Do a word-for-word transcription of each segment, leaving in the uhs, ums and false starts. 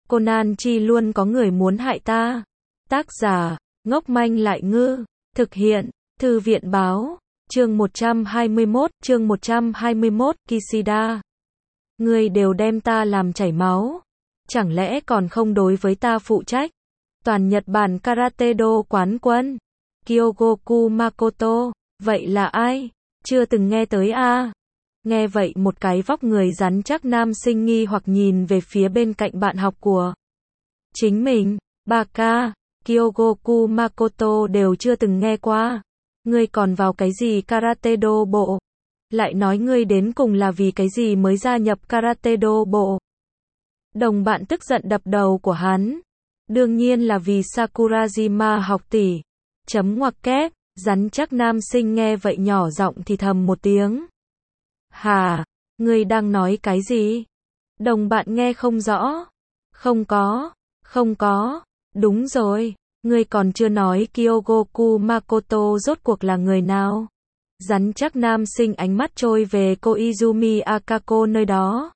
Conan chi luôn có người muốn hại ta. Tác giả, ngốc manh lại ngư. Thực hiện, Thư viện báo. Chương một trăm hai mươi mốt, chương một trăm hai mươi mốt, Kishida. Ngươi đều đem ta làm chảy máu. Chẳng lẽ còn không đối với ta phụ trách? Toàn Nhật Bản Karate Do quán quân. Kyogoku Makoto. Vậy là ai? Chưa từng nghe tới a. À. Nghe vậy một cái vóc người rắn chắc nam sinh nghi hoặc nhìn về phía bên cạnh bạn học của chính mình. Bà ca, Kyogoku Makoto đều chưa từng nghe qua. Ngươi còn vào cái gì Karate Do bộ? Lại nói ngươi đến cùng là vì cái gì mới gia nhập Karate Do bộ? Đồng bạn tức giận đập đầu của hắn. Đương nhiên là vì Sakurajima học tỷ. Chấm ngoặc kép, rắn chắc nam sinh nghe vậy nhỏ giọng thì thầm một tiếng. Hà, ngươi đang nói cái gì? Đồng bạn nghe không rõ. Không có, không có, đúng rồi, ngươi còn chưa nói Kyogoku Makoto rốt cuộc là người nào? Rắn chắc nam sinh ánh mắt trôi về Koizumi Akako nơi đó.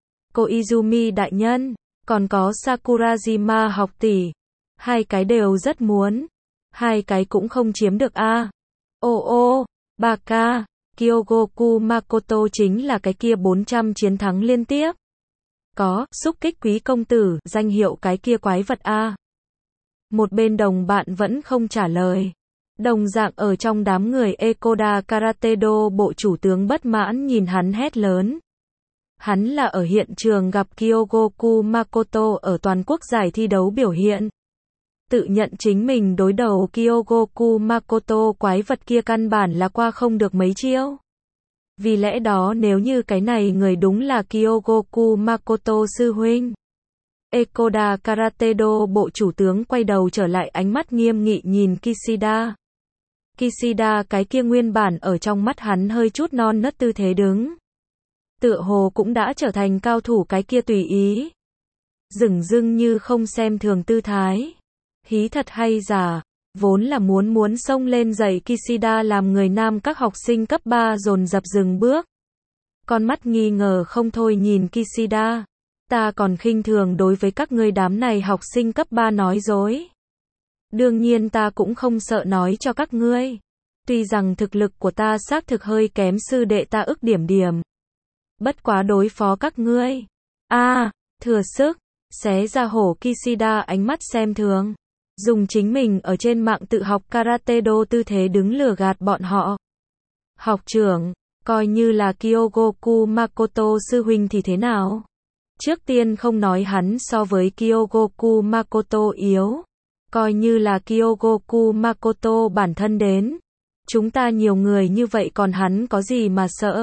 Koizumi đại nhân, còn có Sakurajima học tỷ. Hai cái đều rất muốn. Hai cái cũng không chiếm được a. À. Ô ô, bà ca, Kyogoku Makoto chính là cái kia bốn trăm chiến thắng liên tiếp. Có, xúc kích quý công tử, danh hiệu cái kia quái vật a. À. Một bên đồng bạn vẫn không trả lời. Đồng dạng ở trong đám người Ekoda Karate Do bộ chủ tướng bất mãn nhìn hắn hét lớn. Hắn là ở hiện trường gặp Kyogoku Makoto ở toàn quốc giải thi đấu biểu hiện. Tự nhận chính mình đối đầu Kyogoku Makoto quái vật kia căn bản là qua không được mấy chiêu. Vì lẽ đó nếu như cái này người đúng là Kyogoku Makoto sư huynh. Ekoda Karate Do bộ chủ tướng quay đầu trở lại ánh mắt nghiêm nghị nhìn Kishida. Kishida cái kia nguyên bản ở trong mắt hắn hơi chút non nớt tư thế đứng. Tựa hồ cũng đã trở thành cao thủ cái kia tùy ý. Dửng dưng như không xem thường tư thái. Hí thật hay giả, vốn là muốn muốn xông lên dạy Kishida làm người nam các học sinh cấp ba dồn dập dừng bước. Con mắt nghi ngờ không thôi nhìn Kishida. Ta còn khinh thường đối với các ngươi đám này học sinh cấp ba nói dối. Đương nhiên ta cũng không sợ nói cho các ngươi. Tuy rằng thực lực của ta xác thực hơi kém sư đệ ta ức điểm điểm. Bất quá đối phó các ngươi. A, à, thừa sức, xé ra hổ Kishida ánh mắt xem thường. Dùng chính mình ở trên mạng tự học Karate Do tư thế đứng lừa gạt bọn họ. Học trưởng, coi như là Kyogoku Makoto sư huynh thì thế nào? Trước tiên không nói hắn so với Kyogoku Makoto yếu. Coi như là Kyogoku Makoto bản thân đến. Chúng ta nhiều người như vậy còn hắn có gì mà sợ?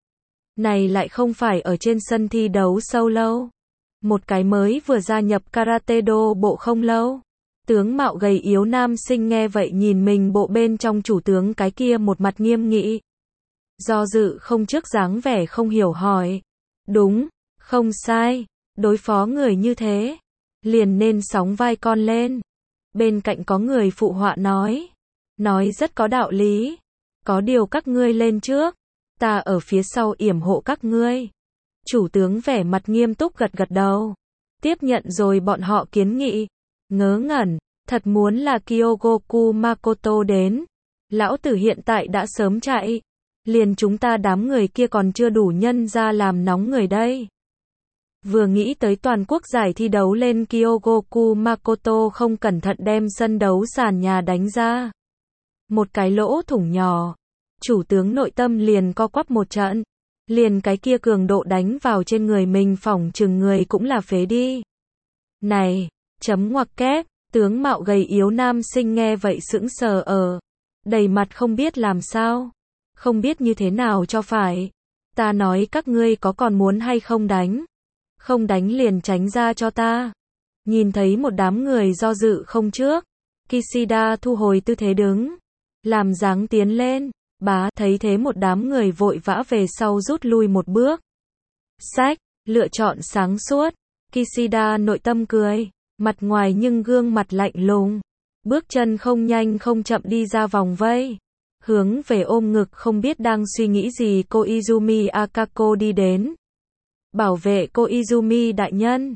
Này lại không phải ở trên sân thi đấu solo. Một cái mới vừa gia nhập Karate Do bộ không lâu. Tướng mạo gầy yếu nam sinh nghe vậy nhìn mình bộ bên trong chủ tướng cái kia một mặt nghiêm nghị. Do dự không trước dáng vẻ không hiểu hỏi. Đúng, không sai, đối phó người như thế. Liền nên sóng vai con lên. Bên cạnh có người phụ họa nói. Nói rất có đạo lý. Có điều các ngươi lên trước. Ta ở phía sau yểm hộ các ngươi. Chủ tướng vẻ mặt nghiêm túc gật gật đầu. Tiếp nhận rồi bọn họ kiến nghị. Ngớ ngẩn, thật muốn là Kyogoku Makoto đến. Lão tử hiện tại đã sớm chạy. Liền chúng ta đám người kia còn chưa đủ nhân ra làm nóng người đây. Vừa nghĩ tới toàn quốc giải thi đấu lên Kyogoku Makoto không cẩn thận đem sân đấu sàn nhà đánh ra. Một cái lỗ thủng nhỏ. Chủ tướng nội tâm liền co quắp một trận. Liền cái kia cường độ đánh vào trên người mình phỏng chừng người cũng là phế đi. Này, chấm ngoặc kép, tướng mạo gầy yếu nam sinh nghe vậy sững sờ ở. Đầy mặt không biết làm sao. Không biết như thế nào cho phải. Ta nói các ngươi có còn muốn hay không đánh. Không đánh liền tránh ra cho ta. Nhìn thấy một đám người do dự không trước. Kishida thu hồi tư thế đứng. Làm dáng tiến lên. Bá thấy thế một đám người vội vã về sau rút lui một bước. Sách, lựa chọn sáng suốt. Kishida nội tâm cười. Mặt ngoài nhưng gương mặt lạnh lùng. Bước chân không nhanh không chậm đi ra vòng vây. Hướng về ôm ngực không biết đang suy nghĩ gì Koizumi Akako đi đến. Bảo vệ Koizumi đại nhân.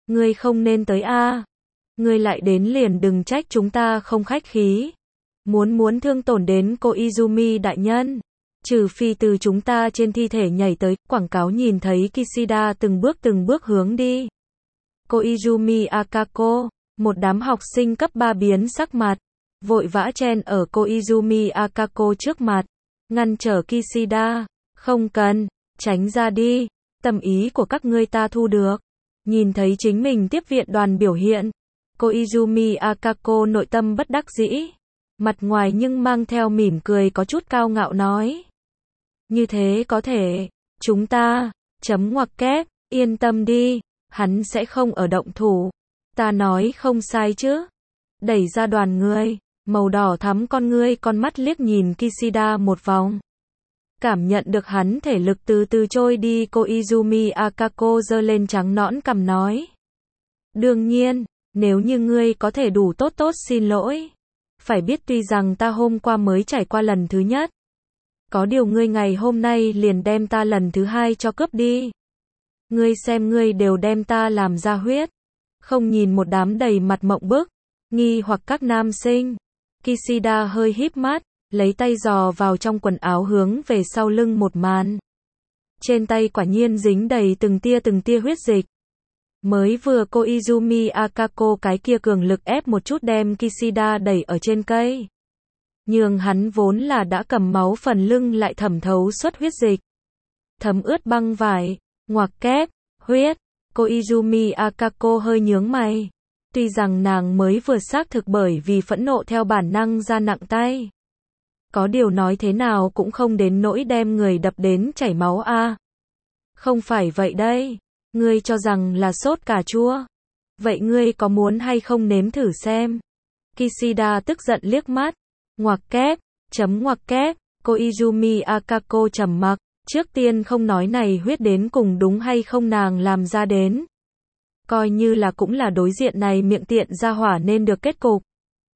Ngươi không nên tới a. Ngươi lại đến liền đừng trách chúng ta không khách khí. Muốn muốn thương tổn đến cô Izumi đại nhân. Trừ phi từ chúng ta trên thi thể nhảy tới, quảng cáo nhìn thấy Kishida từng bước từng bước hướng đi. Cô Izumi Akako, một đám học sinh cấp ba biến sắc mặt, vội vã chen ở cô Izumi Akako trước mặt, ngăn trở Kishida, không cần, tránh ra đi, tâm ý của các ngươi ta thu được. Nhìn thấy chính mình tiếp viện đoàn biểu hiện, cô Izumi Akako nội tâm bất đắc dĩ, mặt ngoài nhưng mang theo mỉm cười có chút cao ngạo nói. Như thế có thể, chúng ta, chấm ngoặc kép, yên tâm đi, hắn sẽ không ở động thủ. Ta nói không sai chứ. Đẩy ra đoàn người, màu đỏ thắm con ngươi con mắt liếc nhìn Kishida một vòng. Cảm nhận được hắn thể lực từ từ trôi đi, cô Izumi Akako giơ lên trắng nõn cằm nói. Đương nhiên, nếu như ngươi có thể đủ tốt tốt xin lỗi. Phải biết tuy rằng ta hôm qua mới trải qua lần thứ nhất. Có điều ngươi ngày hôm nay liền đem ta lần thứ hai cho cướp đi. Ngươi xem ngươi đều đem ta làm ra huyết. Không nhìn một đám đầy mặt mộng bức, nghi hoặc các nam sinh. Kishida hơi híp mắt, lấy tay dò vào trong quần áo hướng về sau lưng một màn. Trên tay quả nhiên dính đầy từng tia từng tia huyết dịch. Mới vừa cô Izumi Akako cái kia cường lực ép một chút đem Kishida đẩy ở trên cây. Nhưng hắn vốn là đã cầm máu phần lưng lại thẩm thấu xuất huyết dịch. Thấm ướt băng vải, ngoặc kép, huyết. Cô Izumi Akako hơi nhướng mày. Tuy rằng nàng mới vừa xác thực bởi vì phẫn nộ theo bản năng ra nặng tay. Có điều nói thế nào cũng không đến nỗi đem người đập đến chảy máu a. À. Không phải vậy đây. Ngươi cho rằng là sốt cà chua. Vậy ngươi có muốn hay không nếm thử xem? Kishida tức giận liếc mắt. Ngoặc kép, chấm ngoặc kép, cô Izumi Akako trầm mặc. Trước tiên không nói này huyết đến cùng đúng hay không nàng làm ra đến. Coi như là cũng là đối diện này miệng tiện ra hỏa nên được kết cục.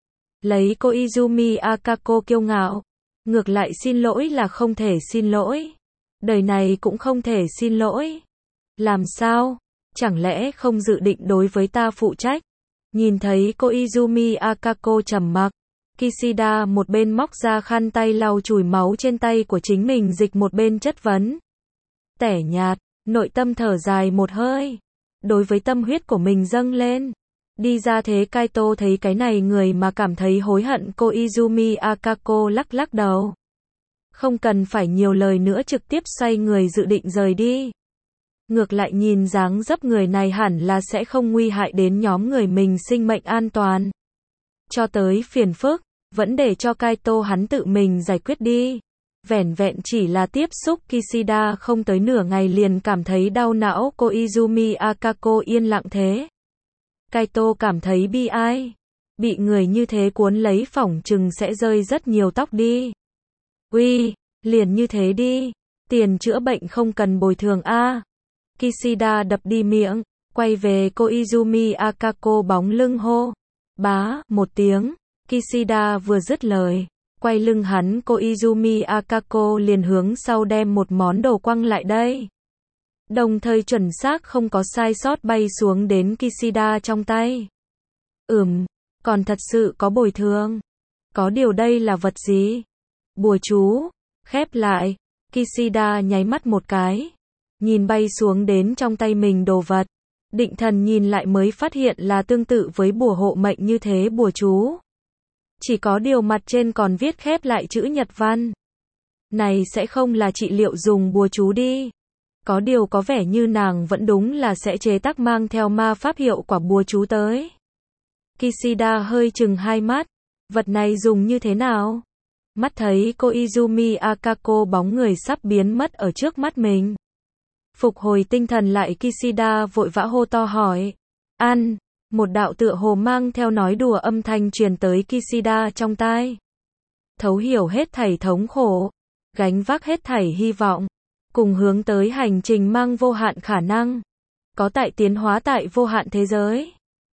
Lấy cô Izumi Akako kiêu ngạo. Ngược lại xin lỗi là không thể xin lỗi. Đời này cũng không thể xin lỗi. Làm sao? Chẳng lẽ không dự định đối với ta phụ trách? Nhìn thấy cô Izumi Akako trầm mặc. Kishida một bên móc ra khăn tay lau chùi máu trên tay của chính mình dịch một bên chất vấn. Tẻ nhạt, nội tâm thở dài một hơi. Đối với tâm huyết của mình dâng lên. Đi ra thế Kaito thấy cái này người mà cảm thấy hối hận cô Izumi Akako lắc lắc đầu. Không cần phải nhiều lời nữa trực tiếp xoay người dự định rời đi. Ngược lại nhìn dáng dấp người này hẳn là sẽ không nguy hại đến nhóm người mình sinh mệnh an toàn. Cho tới phiền phức, vẫn để cho Kaito hắn tự mình giải quyết đi. Vẻn vẹn chỉ là tiếp xúc Kishida không tới nửa ngày liền cảm thấy đau não cô Izumi Akako yên lặng thế. Kaito cảm thấy bi ai. Bị người như thế cuốn lấy phỏng chừng sẽ rơi rất nhiều tóc đi. Uy, liền như thế đi. Tiền chữa bệnh không cần bồi thường a. À. Kishida đập đi miệng, quay về cô Izumi Akako bóng lưng hô. Bá, một tiếng. Kishida vừa dứt lời. Quay lưng hắn cô Izumi Akako liền hướng sau đem một món đồ quăng lại đây. Đồng thời chuẩn xác không có sai sót bay xuống đến Kishida trong tay. Ừm, còn thật sự có bồi thường. Có điều đây là vật gì? Bùa chú. Khép lại. Kishida nháy mắt một cái. Nhìn bay xuống đến trong tay mình đồ vật. Định thần nhìn lại mới phát hiện là tương tự với bùa hộ mệnh như thế bùa chú. Chỉ có điều mặt trên còn viết khép lại chữ nhật văn. Này sẽ không là trị liệu dùng bùa chú đi. Có điều có vẻ như nàng vẫn đúng là sẽ chế tác mang theo ma pháp hiệu quả bùa chú tới. Kishida hơi chừng hai mắt. Vật này dùng như thế nào? Mắt thấy cô Izumi Akako bóng người sắp biến mất ở trước mắt mình. Phục hồi tinh thần lại Kishida vội vã hô to hỏi. Ăn. Một đạo tựa hồ mang theo nói đùa âm thanh truyền tới Kishida trong tai. Thấu hiểu hết thảy thống khổ. Gánh vác hết thảy hy vọng. Cùng hướng tới hành trình mang vô hạn khả năng. Có tại tiến hóa tại vô hạn thế giới.